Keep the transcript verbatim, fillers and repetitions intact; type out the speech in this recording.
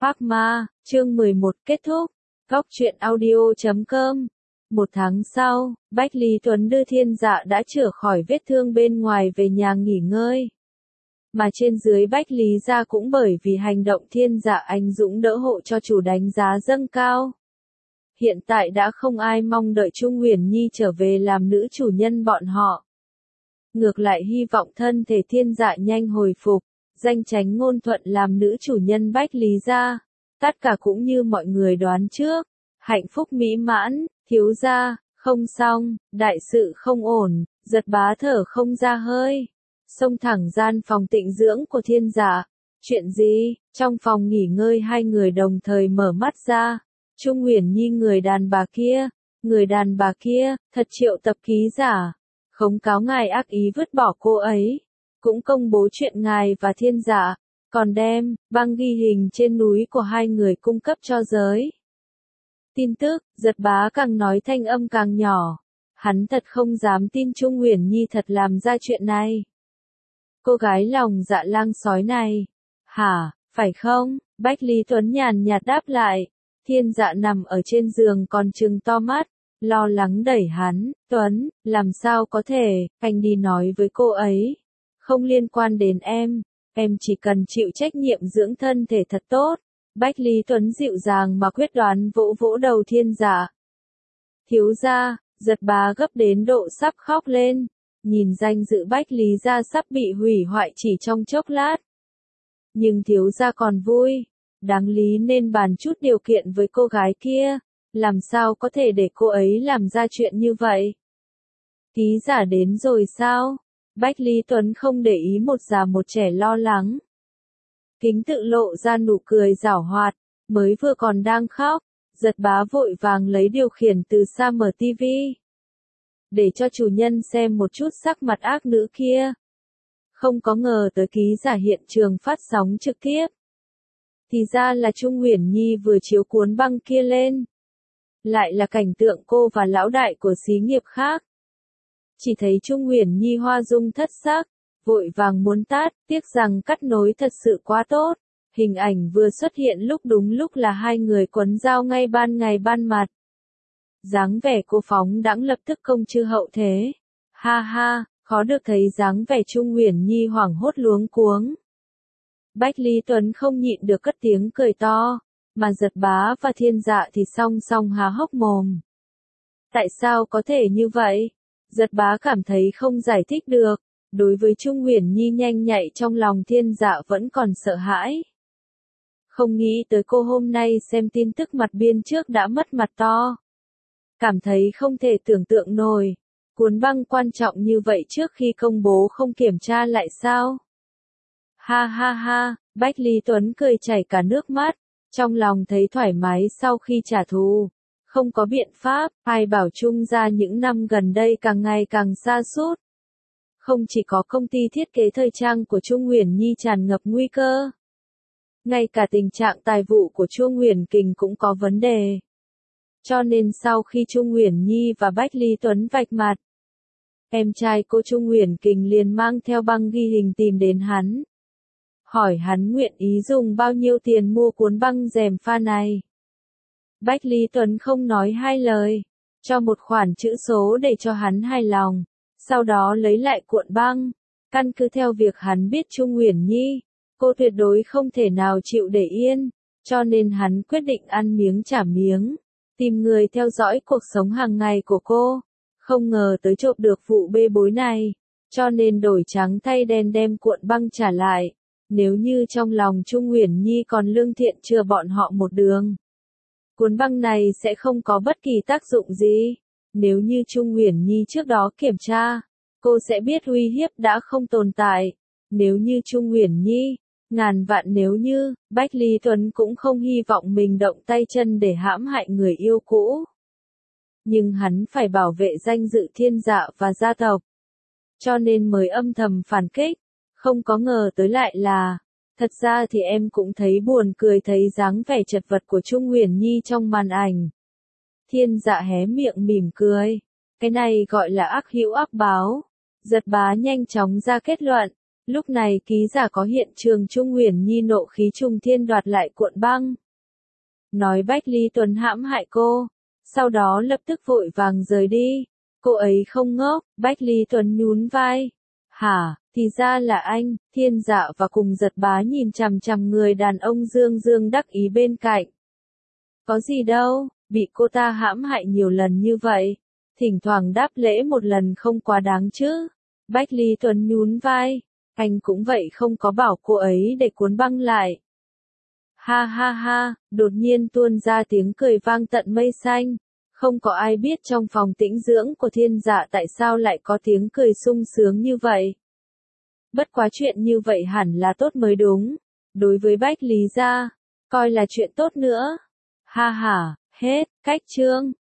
Phác Ma, chương mười một kết thúc. Góc truyện audio chấm com. Một tháng sau, Bách Lý Tuấn đưa Thiên Dạ đã chữa khỏi vết thương bên ngoài về nhà nghỉ ngơi. Mà trên dưới Bách Lý gia cũng bởi vì hành động Thiên Dạ anh dũng đỡ hộ cho chủ đánh giá dâng cao. Hiện tại đã không ai mong đợi Trung Huyền Nhi trở về làm nữ chủ nhân bọn họ. Ngược lại hy vọng thân thể Thiên Dạ nhanh hồi phục, danh chánh ngôn thuận làm nữ chủ nhân Bách Lý gia. Tất cả cũng như mọi người đoán trước. Hạnh phúc mỹ mãn, thiếu gia, không xong, đại sự không ổn, Giật Bá thở không ra hơi. Xông thẳng gian phòng tịnh dưỡng của Thiên Dạ. Chuyện gì? Trong phòng nghỉ ngơi hai người đồng thời mở mắt ra. Trung Huyền Nhi người đàn bà kia, người đàn bà kia, thật triệu tập ký giả. Khống cáo ngài ác ý vứt bỏ cô ấy. Cũng công bố chuyện ngài và Thiên Dạ. Còn đem, băng ghi hình trên núi của hai người cung cấp cho giới. Tin tức, Giật Bá càng nói thanh âm càng nhỏ. Hắn thật không dám tin Trung Huyền Nhi thật làm ra chuyện này. Cô gái lòng dạ lang sói này. Hả, phải không? Bách Lý Tuấn nhàn nhạt đáp lại. Thiên Dạ nằm ở trên giường còn trừng to mắt, lo lắng đẩy hắn. Tuấn, làm sao có thể, anh đi nói với cô ấy. Không liên quan đến em, em chỉ cần chịu trách nhiệm dưỡng thân thể thật tốt. Bách Lý Tuấn dịu dàng mà quyết đoán vỗ vỗ đầu Thiên Dạ. Thiếu gia, Giật Bá gấp đến độ sắp khóc lên. Nhìn danh dự Bách Lý gia sắp bị hủy hoại chỉ trong chốc lát. Nhưng thiếu gia còn vui. Đáng lý nên bàn chút điều kiện với cô gái kia. Làm sao có thể để cô ấy làm ra chuyện như vậy? Ký giả đến rồi sao? Bách Lý Tuấn không để ý một già một trẻ lo lắng. Kính tự lộ ra nụ cười giảo hoạt, mới vừa còn đang khóc, Giật Bá vội vàng lấy điều khiển từ xa mở tivi. Để cho chủ nhân xem một chút sắc mặt ác nữ kia. Không có ngờ tới ký giả hiện trường phát sóng trực tiếp. Thì ra là Trung Huyền Nhi vừa chiếu cuốn băng kia lên. Lại là cảnh tượng cô và lão đại của xí nghiệp khác. Chỉ thấy Trung Huyền Nhi hoa dung thất sắc, vội vàng muốn tát, tiếc rằng cắt nối thật sự quá tốt. Hình ảnh vừa xuất hiện lúc đúng lúc là hai người quấn dao ngay ban ngày ban mặt. Dáng vẻ cô phóng đãng lập tức công chư hậu thế. Ha ha, khó được thấy dáng vẻ Trung Huyền Nhi hoảng hốt luống cuống. Bách Lý Tuấn không nhịn được cất tiếng cười to, mà Giật Bá và Thiên Dạ thì song song há hốc mồm. Tại sao có thể như vậy? Giật Bá cảm thấy không giải thích được, đối với Trung Huyền Nhi nhanh nhạy trong lòng Thiên Dạ vẫn còn sợ hãi. Không nghĩ tới cô hôm nay xem tin tức mặt biên trước đã mất mặt to. Cảm thấy không thể tưởng tượng nổi, cuốn băng quan trọng như vậy trước khi công bố không kiểm tra lại sao? Ha ha ha, Bách Lý Tuấn cười chảy cả nước mắt, trong lòng thấy thoải mái sau khi trả thù. Không có biện pháp, ai bảo Trung gia những năm gần đây càng ngày càng sa sút. Không chỉ có công ty thiết kế thời trang của Trung Huyền Nhi tràn ngập nguy cơ. Ngay cả tình trạng tài vụ của Trung Huyền Kình cũng có vấn đề. Cho nên sau khi Trung Huyền Nhi và Bách Lý Tuấn vạch mặt, em trai cô Trung Huyền Kình liền mang theo băng ghi hình tìm đến hắn. Hỏi hắn nguyện ý dùng bao nhiêu tiền mua cuốn băng rèm pha này. Bách Lý Tuấn không nói hai lời, cho một khoản chữ số để cho hắn hài lòng, sau đó lấy lại cuộn băng. Căn cứ theo việc hắn biết Trung Huyền Nhi, cô tuyệt đối không thể nào chịu để yên, cho nên hắn quyết định ăn miếng trả miếng, tìm người theo dõi cuộc sống hàng ngày của cô. Không ngờ tới trộm được vụ bê bối này, cho nên đổi trắng thay đen đem cuộn băng trả lại. Nếu như trong lòng Trung Huyền Nhi còn lương thiện chừa bọn họ một đường, cuốn băng này sẽ không có bất kỳ tác dụng gì. Nếu như Trung Huyền Nhi trước đó kiểm tra, cô sẽ biết uy hiếp đã không tồn tại. Nếu như Trung Huyền Nhi, ngàn vạn nếu như, Bách Lý Tuấn cũng không hy vọng mình động tay chân để hãm hại người yêu cũ. Nhưng hắn phải bảo vệ danh dự Thiên Dạ và gia tộc. Cho nên mới âm thầm phản kích. Không có ngờ tới lại là, thật ra thì em cũng thấy buồn cười thấy dáng vẻ chật vật của Trung Huyền Nhi trong màn ảnh. Thiên Dạ hé miệng mỉm cười. Cái này gọi là ác hữu ác báo. Giật Bá nhanh chóng ra kết luận. Lúc này ký giả có hiện trường Trung Uyển Nhi nộ khí trùng thiên đoạt lại cuộn băng. Nói Bách Lý Tuấn hãm hại cô, sau đó lập tức vội vàng rời đi. Cô ấy không ngốc, Bách Lý Tuấn nhún vai. Hả, thì ra là anh, Thiên Dạ và cùng Giật Bá nhìn chằm chằm người đàn ông dương dương đắc ý bên cạnh. Có gì đâu, bị cô ta hãm hại nhiều lần như vậy, thỉnh thoảng đáp lễ một lần không quá đáng chứ. Bách Lý Tuấn nhún vai, anh cũng vậy không có bảo cô ấy để cuốn băng lại. Ha ha ha, đột nhiên tuôn ra tiếng cười vang tận mây xanh. Không có ai biết trong phòng tĩnh dưỡng của Thiên Dạ tại sao lại có tiếng cười sung sướng như vậy. Bất quá chuyện như vậy hẳn là tốt mới đúng. Đối với Bách Lý gia, coi là chuyện tốt nữa. Ha ha, hết, cách chương.